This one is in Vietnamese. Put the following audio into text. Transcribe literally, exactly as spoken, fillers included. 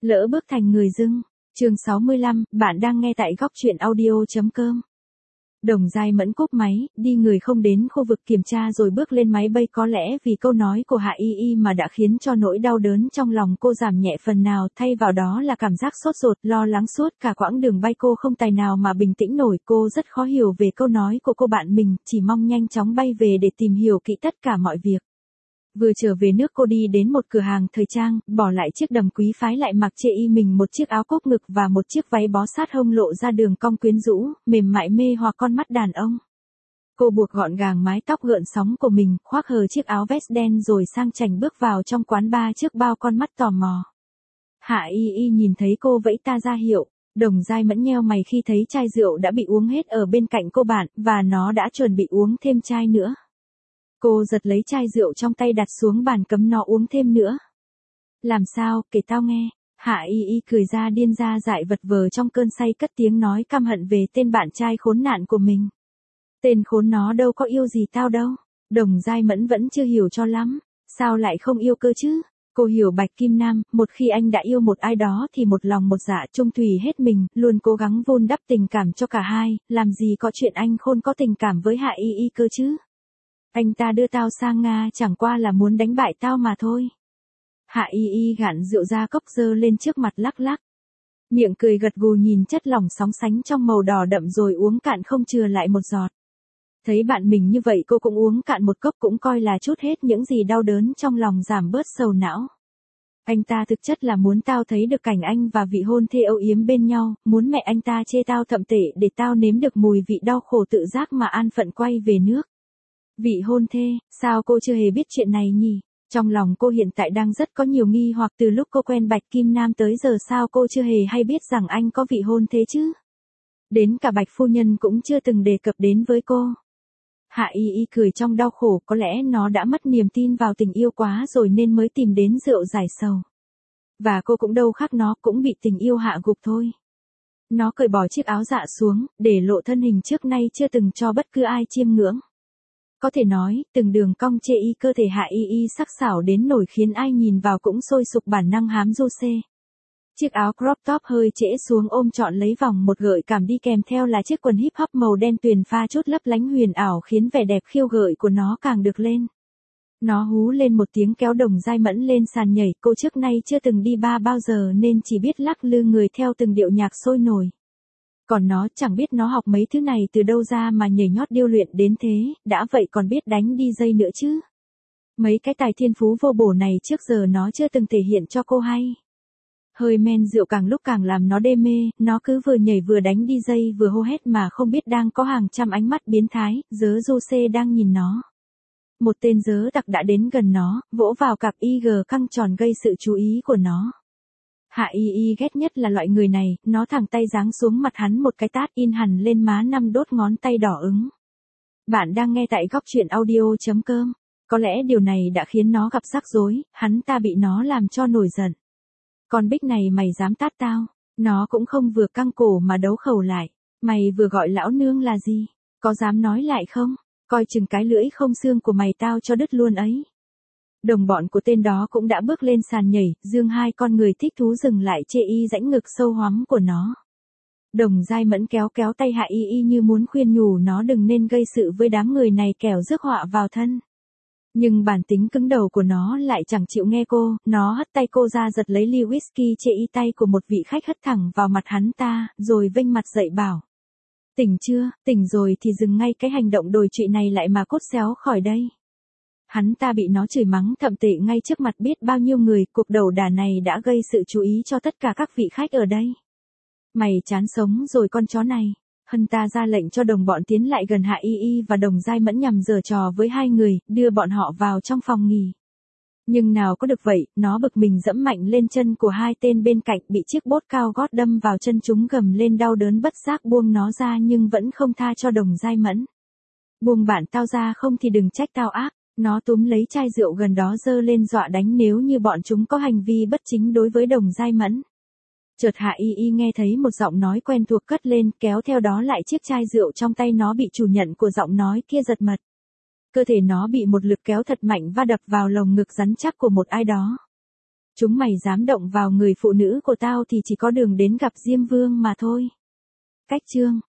Lỡ bước thành người dưng. Chương sáu mươi lăm, bạn đang nghe tại góc truyện audio chấm com. Đồng Giai Mẫn cúp máy, đi người không đến khu vực kiểm tra rồi bước lên máy bay, có lẽ vì câu nói của Hạ Y Y mà đã khiến cho nỗi đau đớn trong lòng cô giảm nhẹ phần nào, thay vào đó là cảm giác sốt ruột, lo lắng suốt cả quãng đường bay. Cô không tài nào mà bình tĩnh nổi, cô rất khó hiểu về câu nói của cô bạn mình, chỉ mong nhanh chóng bay về để tìm hiểu kỹ tất cả mọi việc. Vừa trở về nước, cô đi đến một cửa hàng thời trang, bỏ lại chiếc đầm quý phái, lại mặc chê y mình một chiếc áo cúc ngực và một chiếc váy bó sát hông lộ ra đường cong quyến rũ, mềm mại mê hoặc con mắt đàn ông. Cô buộc gọn gàng mái tóc gợn sóng của mình, khoác hờ chiếc áo vest đen rồi sang chảnh bước vào trong quán bar trước bao con mắt tò mò. Hạ Y Y nhìn thấy cô vẫy ta ra hiệu. Đồng Giai Mẫn nheo mày khi thấy chai rượu đã bị uống hết ở bên cạnh cô bạn, và nó đã chuẩn bị uống thêm chai nữa. Cô giật lấy chai rượu trong tay đặt xuống bàn, cấm nó uống thêm nữa. Làm sao, kể tao nghe. Hạ Y Y cười ra điên ra dại, vật vờ trong cơn say cất tiếng nói căm hận về tên bạn trai khốn nạn của mình. Tên khốn nó đâu có yêu gì tao đâu. Đồng Giai Mẫn vẫn chưa hiểu cho lắm. Sao lại không yêu cơ chứ? Cô hiểu Bạch Kim Nam, một khi anh đã yêu một ai đó thì một lòng một dạ trung thủy hết mình, luôn cố gắng vun đắp tình cảm cho cả hai, làm gì có chuyện anh khôn có tình cảm với Hạ Y Y cơ chứ? Anh ta đưa tao sang Nga chẳng qua là muốn đánh bại tao mà thôi. Hạ Y Y gạn rượu ra cốc dơ lên trước mặt lắc lắc. Miệng cười gật gù nhìn chất lỏng sóng sánh trong màu đỏ đậm rồi uống cạn không chừa lại một giọt. Thấy bạn mình như vậy cô cũng uống cạn một cốc, cũng coi là chút hết những gì đau đớn trong lòng, giảm bớt sầu não. Anh ta thực chất là muốn tao thấy được cảnh anh và vị hôn thê âu yếm bên nhau, muốn mẹ anh ta chê tao thậm tệ để tao nếm được mùi vị đau khổ tự giác mà an phận quay về nước. Vị hôn thê, sao cô chưa hề biết chuyện này nhỉ? Trong lòng cô hiện tại đang rất có nhiều nghi hoặc, từ lúc cô quen Bạch Kim Nam tới giờ sao cô chưa hề hay biết rằng anh có vị hôn thê chứ? Đến cả Bạch phu nhân cũng chưa từng đề cập đến với cô. Hạ Y Y cười trong đau khổ, có lẽ nó đã mất niềm tin vào tình yêu quá rồi nên mới tìm đến rượu giải sầu. Và cô cũng đâu khác, nó cũng bị tình yêu hạ gục thôi. Nó cởi bỏ chiếc áo dạ xuống, để lộ thân hình trước nay chưa từng cho bất cứ ai chiêm ngưỡng. Có thể nói, từng đường cong chê y cơ thể Hạ Y Y sắc sảo đến nổi khiến ai nhìn vào cũng sôi sục bản năng hám du xê. Chiếc áo crop top hơi trễ xuống ôm trọn lấy vòng một gợi cảm, đi kèm theo là chiếc quần hip hop màu đen tuyền pha chút lấp lánh huyền ảo, khiến vẻ đẹp khiêu gợi của nó càng được lên. Nó hú lên một tiếng kéo Đồng Giai Mẫn lên sàn nhảy, cô trước nay chưa từng đi bar bao giờ nên chỉ biết lắc lư người theo từng điệu nhạc sôi nổi. Còn nó chẳng biết nó học mấy thứ này từ đâu ra mà nhảy nhót điêu luyện đến thế, đã vậy còn biết đánh đi dây nữa chứ. Mấy cái tài thiên phú vô bổ này trước giờ nó chưa từng thể hiện cho cô hay. Hơi men rượu càng lúc càng làm nó đê mê, nó cứ vừa nhảy vừa đánh đi dây vừa hô hét mà không biết đang có hàng trăm ánh mắt biến thái, dớ du xê đang nhìn nó. Một tên dớ đặc đã đến gần nó, vỗ vào cặp i giê căng tròn gây sự chú ý của nó. Hạ Y Y ghét nhất là loại người này, nó thẳng tay giáng xuống mặt hắn một cái tát in hẳn lên má năm đốt ngón tay đỏ ửng. Bạn đang nghe tại góc truyện audio chấm com. Có lẽ điều này đã khiến nó gặp rắc rối, hắn ta bị nó làm cho nổi giận. Con Bích này mày dám tát tao? Nó cũng không vừa căng cổ mà đấu khẩu lại. Mày vừa gọi lão nương là gì? Có dám nói lại không? Coi chừng cái lưỡi không xương của mày tao cho đứt luôn ấy. Đồng bọn của tên đó cũng đã bước lên sàn nhảy, dương hai con người thích thú dừng lại chê y rãnh ngực sâu hoắm của nó. Đồng Giai Mẫn kéo kéo tay Hạ Y Y như muốn khuyên nhủ nó đừng nên gây sự với đám người này kẻo rước họa vào thân. Nhưng bản tính cứng đầu của nó lại chẳng chịu nghe cô, nó hất tay cô ra giật lấy ly whisky chê y tay của một vị khách hất thẳng vào mặt hắn ta, rồi vênh mặt dậy bảo. Tỉnh chưa, tỉnh rồi thì dừng ngay cái hành động đồi trụy này lại mà cốt xéo khỏi đây. Hắn ta bị nó chửi mắng thậm tệ ngay trước mặt biết bao nhiêu người, cuộc đầu đà này đã gây sự chú ý cho tất cả các vị khách ở đây. Mày chán sống rồi con chó này. Hân ta ra lệnh cho đồng bọn tiến lại gần Hạ Y Y và Đồng Giai Mẫn nhằm giở trò với hai người, đưa bọn họ vào trong phòng nghỉ. Nhưng nào có được vậy, nó bực mình dẫm mạnh lên chân của hai tên bên cạnh, bị chiếc bốt cao gót đâm vào chân, chúng gầm lên đau đớn bất giác buông nó ra nhưng vẫn không tha cho Đồng Giai Mẫn. Buông bạn tao ra không thì đừng trách tao ác. Nó túm lấy chai rượu gần đó giơ lên dọa đánh nếu như bọn chúng có hành vi bất chính đối với Đồng Giai Mẫn. Chợt Hạ Y Y nghe thấy một giọng nói quen thuộc cất lên, kéo theo đó lại chiếc chai rượu trong tay nó bị chủ nhận của giọng nói kia giật mật. Cơ thể nó bị một lực kéo thật mạnh va đập vào lồng ngực rắn chắc của một ai đó. Chúng mày dám động vào người phụ nữ của tao thì chỉ có đường đến gặp Diêm Vương mà thôi. Cách chương